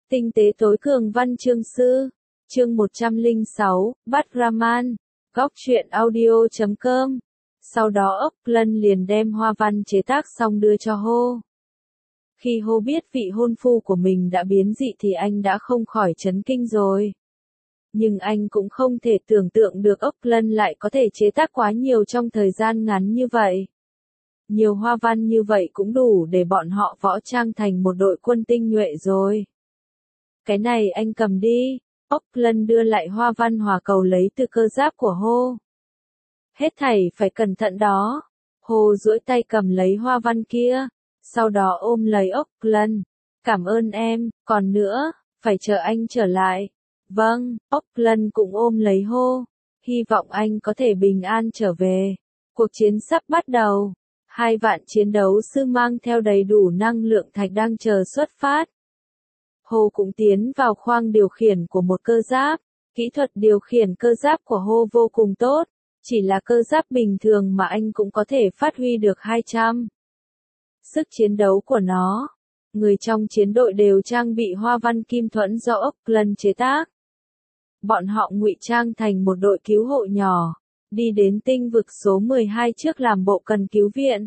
Tinh tế tối cường văn chương sư. Chương 106, bắt Raman. Góc truyện audio.com. Sau đó Auckland liền đem hoa văn chế tác xong đưa cho Ho. Khi Ho biết vị hôn phu của mình đã biến dị thì anh đã không khỏi chấn kinh rồi. Nhưng anh cũng không thể tưởng tượng được Auckland lại có thể chế tác quá nhiều trong thời gian ngắn như vậy. Nhiều hoa văn như vậy cũng đủ để bọn họ võ trang thành một đội quân tinh nhuệ rồi. Cái này anh cầm đi. Auckland đưa lại hoa văn hỏa cầu lấy từ cơ giáp của Ho. Hết thảy phải cẩn thận đó. Ho duỗi tay cầm lấy hoa văn kia, sau đó ôm lấy Auckland. Cảm ơn em, còn nữa, phải chờ anh trở lại. Vâng, Auckland cũng ôm lấy Ho. Hy vọng anh có thể bình an trở về. Cuộc chiến sắp bắt đầu. 2 vạn chiến đấu sư mang theo đầy đủ năng lượng thạch đang chờ xuất phát. Ho cũng tiến vào khoang điều khiển của một cơ giáp. Kỹ thuật điều khiển cơ giáp của Ho vô cùng tốt. Chỉ là cơ giáp bình thường mà anh cũng có thể phát huy được 200. Sức chiến đấu của nó. Người trong chiến đội đều trang bị hoa văn kim thuẫn do Auckland chế tác. Bọn họ ngụy trang thành một đội cứu hộ nhỏ, đi đến tinh vực số 12 trước làm bộ cần cứu viện.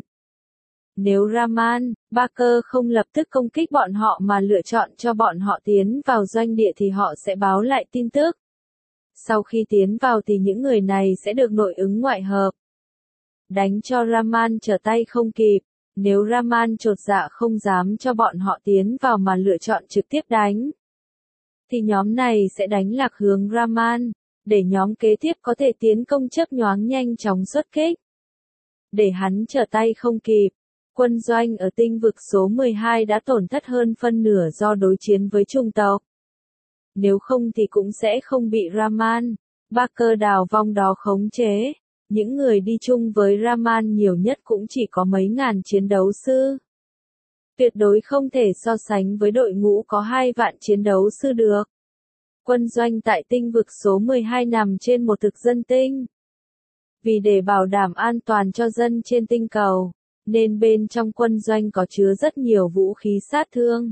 Nếu Raman, Barker không lập tức công kích bọn họ mà lựa chọn cho bọn họ tiến vào doanh địa thì họ sẽ báo lại tin tức. Sau khi tiến vào thì những người này sẽ được nội ứng ngoại hợp. Đánh cho Raman trở tay không kịp. Nếu Raman chột dạ không dám cho bọn họ tiến vào mà lựa chọn trực tiếp đánh, thì nhóm này sẽ đánh lạc hướng Raman, để nhóm kế tiếp có thể tiến công chớp nhoáng nhanh chóng xuất kích. Để hắn trở tay không kịp, quân doanh ở tinh vực số 12 đã tổn thất hơn phân nửa do đối chiến với chủng tộc. Nếu không thì cũng sẽ không bị Raman, Barker đào vong đó khống chế. Những người đi chung với Raman nhiều nhất cũng chỉ có mấy ngàn chiến đấu sư. Tuyệt đối không thể so sánh với đội ngũ có 2 vạn chiến đấu sư được. Quân doanh tại tinh vực số 12 nằm trên một thực dân tinh. Vì để bảo đảm an toàn cho dân trên tinh cầu, nên bên trong quân doanh có chứa rất nhiều vũ khí sát thương.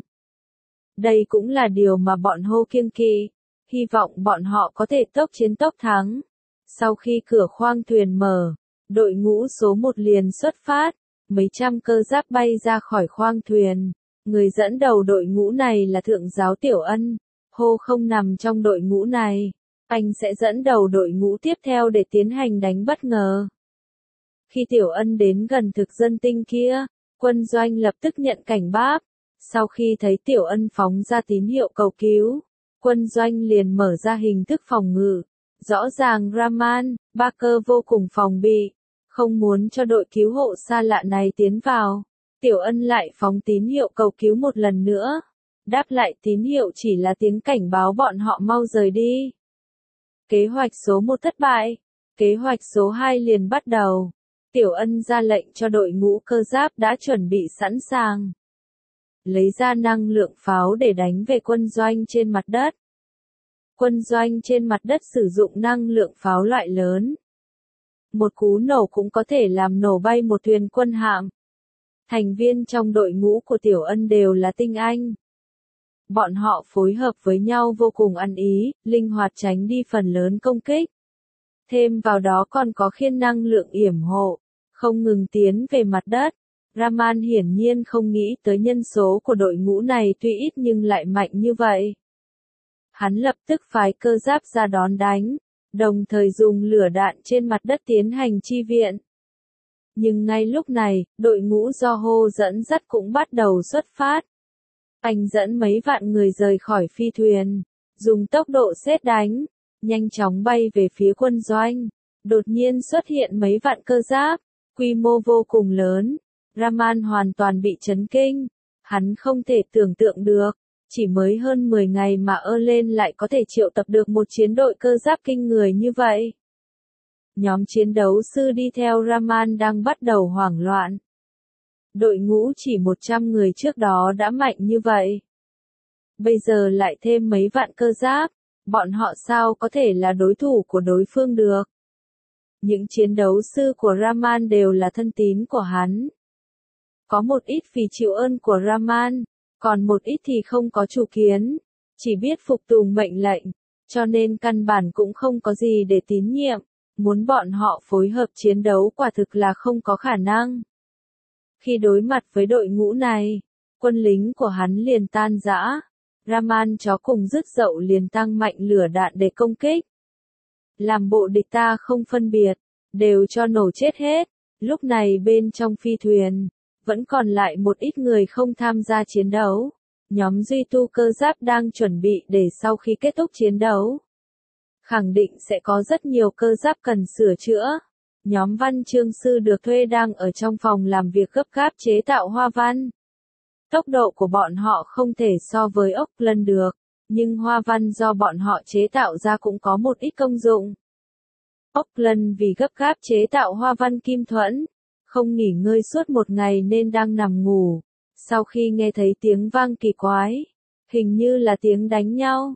Đây cũng là điều mà bọn Ho kiêng kỵ, hy vọng bọn họ có thể tốc chiến tốc thắng. Sau khi cửa khoang thuyền mở, đội ngũ số 1 liền xuất phát, mấy trăm cơ giáp bay ra khỏi khoang thuyền. Người dẫn đầu đội ngũ này là Thượng giáo Tiểu Ân. Ho không nằm trong đội ngũ này, anh sẽ dẫn đầu đội ngũ tiếp theo để tiến hành đánh bất ngờ. Khi Tiểu Ân đến gần thực dân tinh kia, quân doanh lập tức nhận cảnh báo. Sau khi thấy Tiểu Ân phóng ra tín hiệu cầu cứu, quân doanh liền mở ra hình thức phòng ngự. Rõ ràng Raman, Barker vô cùng phòng bị, không muốn cho đội cứu hộ xa lạ này tiến vào. Tiểu Ân lại phóng tín hiệu cầu cứu một lần nữa. Đáp lại tín hiệu chỉ là tiếng cảnh báo bọn họ mau rời đi. Kế hoạch số 1 thất bại. Kế hoạch số 2 liền bắt đầu. Tiểu Ân ra lệnh cho đội ngũ cơ giáp đã chuẩn bị sẵn sàng. Lấy ra năng lượng pháo để đánh về quân doanh trên mặt đất. Quân doanh trên mặt đất sử dụng năng lượng pháo loại lớn. Một cú nổ cũng có thể làm nổ bay một thuyền quân hạm. Thành viên trong đội ngũ của Tiểu Ân đều là tinh anh. Bọn họ phối hợp với nhau vô cùng ăn ý, linh hoạt tránh đi phần lớn công kích. Thêm vào đó còn có khiên năng lượng yểm hộ, không ngừng tiến về mặt đất. Raman hiển nhiên không nghĩ tới nhân số của đội ngũ này tuy ít nhưng lại mạnh như vậy. Hắn lập tức phái cơ giáp ra đón đánh, đồng thời dùng lửa đạn trên mặt đất tiến hành chi viện. Nhưng ngay lúc này, đội ngũ do Ho dẫn dắt cũng bắt đầu xuất phát. Anh dẫn mấy vạn người rời khỏi phi thuyền, dùng tốc độ sét đánh, nhanh chóng bay về phía quân doanh. Đột nhiên xuất hiện mấy vạn cơ giáp, quy mô vô cùng lớn. Raman hoàn toàn bị chấn kinh, hắn không thể tưởng tượng được. Chỉ mới hơn 10 ngày mà lên lại có thể triệu tập được một chiến đội cơ giáp kinh người như vậy. Nhóm chiến đấu sư đi theo Raman đang bắt đầu hoảng loạn. Đội ngũ chỉ 100 người trước đó đã mạnh như vậy. Bây giờ lại thêm mấy vạn cơ giáp, bọn họ sao có thể là đối thủ của đối phương được. Những chiến đấu sư của Raman đều là thân tín của hắn. Có một ít vì chịu ơn của Raman, còn một ít thì không có chủ kiến. chỉ biết phục tùng mệnh lệnh, cho nên căn bản cũng không có gì để tín nhiệm, muốn bọn họ phối hợp chiến đấu quả thực là không có khả năng. Khi đối mặt với đội ngũ này, quân lính của hắn liền tan rã, Raman chó cùng rứt dậu liền tăng mạnh lửa đạn để công kích. Làm bộ địch ta không phân biệt, đều cho nổ chết hết. Lúc này bên trong phi thuyền, vẫn còn lại một ít người không tham gia chiến đấu. Nhóm duy tu cơ giáp đang chuẩn bị để sau khi kết thúc chiến đấu. Khẳng định sẽ có rất nhiều cơ giáp cần sửa chữa. Nhóm văn chương sư được thuê đang ở trong phòng làm việc gấp gáp chế tạo hoa văn. Tốc độ của bọn họ không thể so với ốc lân được, nhưng hoa văn do bọn họ chế tạo ra cũng có một ít công dụng. Ốc lân vì gấp gáp chế tạo hoa văn kim thuẫn, không nghỉ ngơi suốt một ngày nên đang nằm ngủ. Sau khi nghe thấy tiếng vang kỳ quái, hình như là tiếng đánh nhau.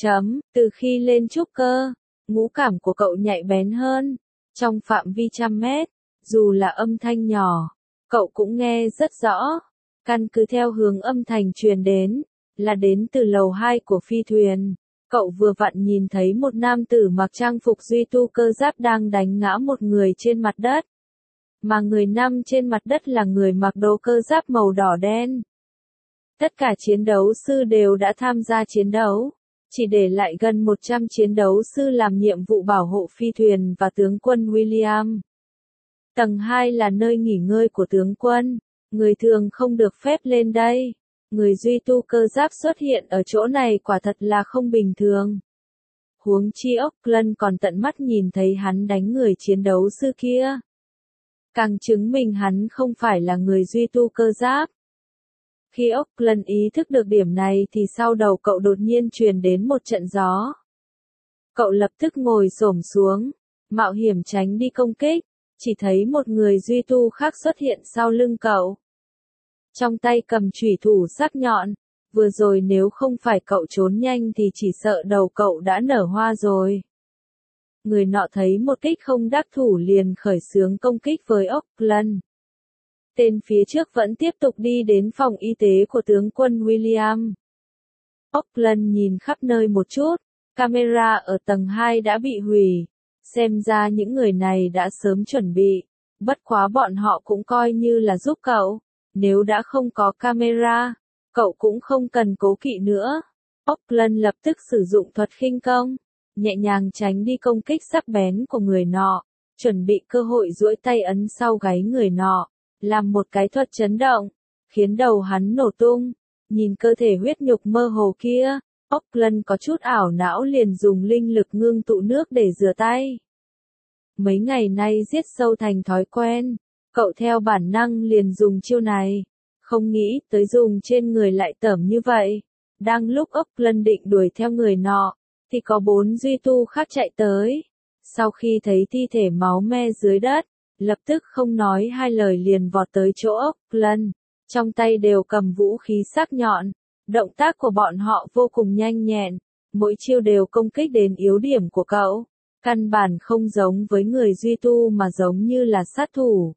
Từ khi lên trúc cơ, ngũ cảm của cậu nhạy bén hơn. Trong phạm vi trăm mét, dù là âm thanh nhỏ, cậu cũng nghe rất rõ. Căn cứ theo hướng âm thanh truyền đến, là đến từ lầu 2 của phi thuyền. Cậu vừa vặn nhìn thấy một nam tử mặc trang phục duy tu cơ giáp đang đánh ngã một người trên mặt đất. Mà người nam trên mặt đất là người mặc đồ cơ giáp màu đỏ đen. Tất cả chiến đấu sư đều đã tham gia chiến đấu, chỉ để lại gần 100 chiến đấu sư làm nhiệm vụ bảo hộ phi thuyền và tướng quân William. Tầng 2 là nơi nghỉ ngơi của tướng quân, người thường không được phép lên đây. Người duy tu cơ giáp xuất hiện ở chỗ này quả thật là không bình thường. Huống chi Auckland còn tận mắt nhìn thấy hắn đánh người chiến đấu sư kia. Càng chứng minh hắn không phải là người duy tu cơ giáp. Khi Auckland ý thức được điểm này thì sau đầu cậu đột nhiên truyền đến một trận gió. Cậu lập tức ngồi xổm xuống, mạo hiểm tránh đi công kích, chỉ thấy một người duy tu khác xuất hiện sau lưng cậu. Trong tay cầm chủy thủ sắc nhọn, vừa rồi nếu không phải cậu trốn nhanh thì chỉ sợ đầu cậu đã nở hoa rồi. Người nọ thấy một kích không đắc thủ liền khởi xướng công kích với Auckland. Tên phía trước vẫn tiếp tục đi đến phòng y tế của tướng quân William. Auckland nhìn khắp nơi một chút, camera ở tầng 2 đã bị hủy. Xem ra những người này đã sớm chuẩn bị, bất quá bọn họ cũng coi như là giúp cậu. Nếu đã không có camera, cậu cũng không cần cố kỵ nữa. Auckland lập tức sử dụng thuật khinh công, nhẹ nhàng tránh đi công kích sắc bén của người nọ, chuẩn bị cơ hội duỗi tay ấn sau gáy người nọ, làm một cái thuật chấn động, khiến đầu hắn nổ tung. Nhìn cơ thể huyết nhục mơ hồ kia, Auckland có chút ảo não liền dùng linh lực ngưng tụ nước để rửa tay. Mấy ngày nay giết sâu thành thói quen, cậu theo bản năng liền dùng chiêu này, không nghĩ tới dùng trên người lại tởm như vậy. Đang lúc Auckland định đuổi theo người nọ, thì có 4 duy tu khác chạy tới. Sau khi thấy thi thể máu me dưới đất, lập tức không nói hai lời liền vọt tới chỗ Auckland, trong tay đều cầm vũ khí sắc nhọn. Động tác của bọn họ vô cùng nhanh nhẹn, mỗi chiêu đều công kích đến yếu điểm của cậu. Căn bản không giống với người duy tu mà giống như là sát thủ.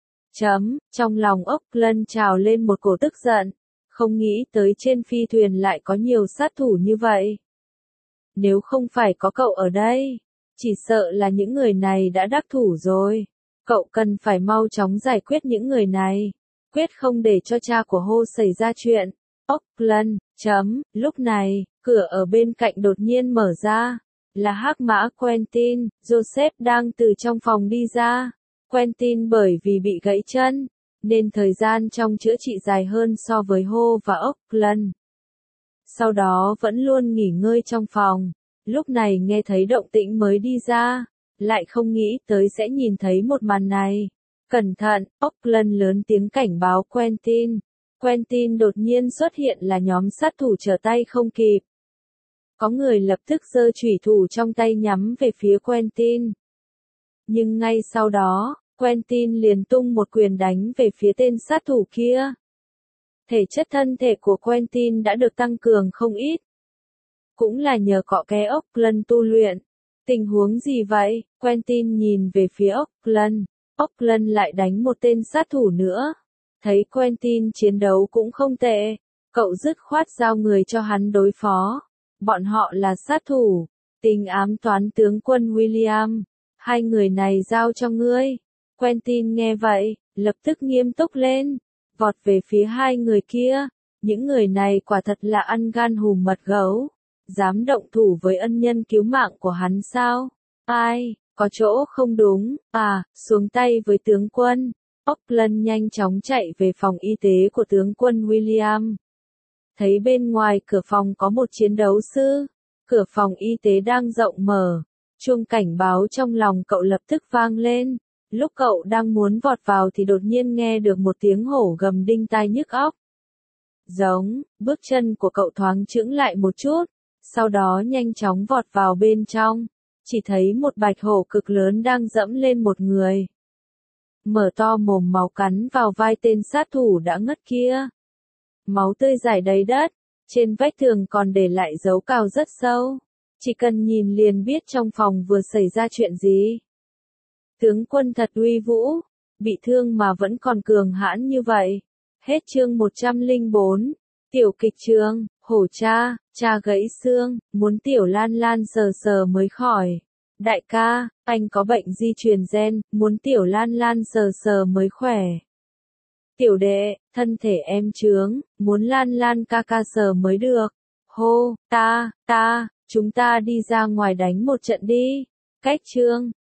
Trong lòng Auckland trào lên một cổ tức giận, không nghĩ tới trên phi thuyền lại có nhiều sát thủ như vậy. Nếu không phải có cậu ở đây, chỉ sợ là những người này đã đắc thủ rồi. Cậu cần phải mau chóng giải quyết những người này, quyết không để cho cha của Ho xảy ra chuyện. Auckland, lúc này, cửa ở bên cạnh đột nhiên mở ra, là hắc mã Quentin, Joseph đang từ trong phòng đi ra. Quentin bởi vì bị gãy chân, nên thời gian trong chữa trị dài hơn so với Ho và Auckland. Sau đó vẫn luôn nghỉ ngơi trong phòng, lúc này nghe thấy động tĩnh mới đi ra, lại không nghĩ tới sẽ nhìn thấy một màn này. Cẩn thận, Auckland lớn tiếng cảnh báo Quentin. Quentin đột nhiên xuất hiện là nhóm sát thủ trở tay không kịp. Có người lập tức giơ chủy thủ trong tay nhắm về phía Quentin. Nhưng ngay sau đó, Quentin liền tung một quyền đánh về phía tên sát thủ kia. Thể chất thân thể của Quentin đã được tăng cường không ít. Cũng là nhờ cọ ké Auckland tu luyện. Tình huống gì vậy? Quentin nhìn về phía Auckland. Auckland lại đánh một tên sát thủ nữa. Thấy Quentin chiến đấu cũng không tệ, cậu dứt khoát giao người cho hắn đối phó. Bọn họ là sát thủ, tính ám toán tướng quân William. Hai người này giao cho ngươi. Quentin nghe vậy, lập tức nghiêm túc lên, vọt về phía hai người kia. Những người này quả thật là ăn gan hùm mật gấu. Dám động thủ với ân nhân cứu mạng của hắn sao? Ai, có chỗ không đúng, xuống tay với tướng quân. Auckland nhanh chóng chạy về phòng y tế của tướng quân William. Thấy bên ngoài cửa phòng có một chiến đấu sư. Cửa phòng y tế đang rộng mở. Chuông cảnh báo trong lòng cậu lập tức vang lên. Lúc cậu đang muốn vọt vào thì đột nhiên nghe được một tiếng hổ gầm đinh tai nhức óc. Giống, bước chân của cậu thoáng chững lại một chút, sau đó nhanh chóng vọt vào bên trong. Chỉ thấy một bạch hổ cực lớn đang dẫm lên một người. Mở to mồm máu cắn vào vai tên sát thủ đã ngất kia. Máu tươi rải đầy đất, trên vách tường còn để lại dấu cào rất sâu. Chỉ cần nhìn liền biết trong phòng vừa xảy ra chuyện gì. Tướng quân thật uy vũ, bị thương mà vẫn còn cường hãn như vậy. Hết chương 104, tiểu kịch trường, hổ cha gãy xương, muốn tiểu Lan Lan sờ sờ mới khỏi. Đại ca, anh có bệnh di truyền gen, muốn tiểu Lan Lan sờ sờ mới khỏe. Tiểu đệ, thân thể em chướng, muốn Lan Lan ca ca sờ mới được. Hô, chúng ta đi ra ngoài đánh một trận đi. Cách chương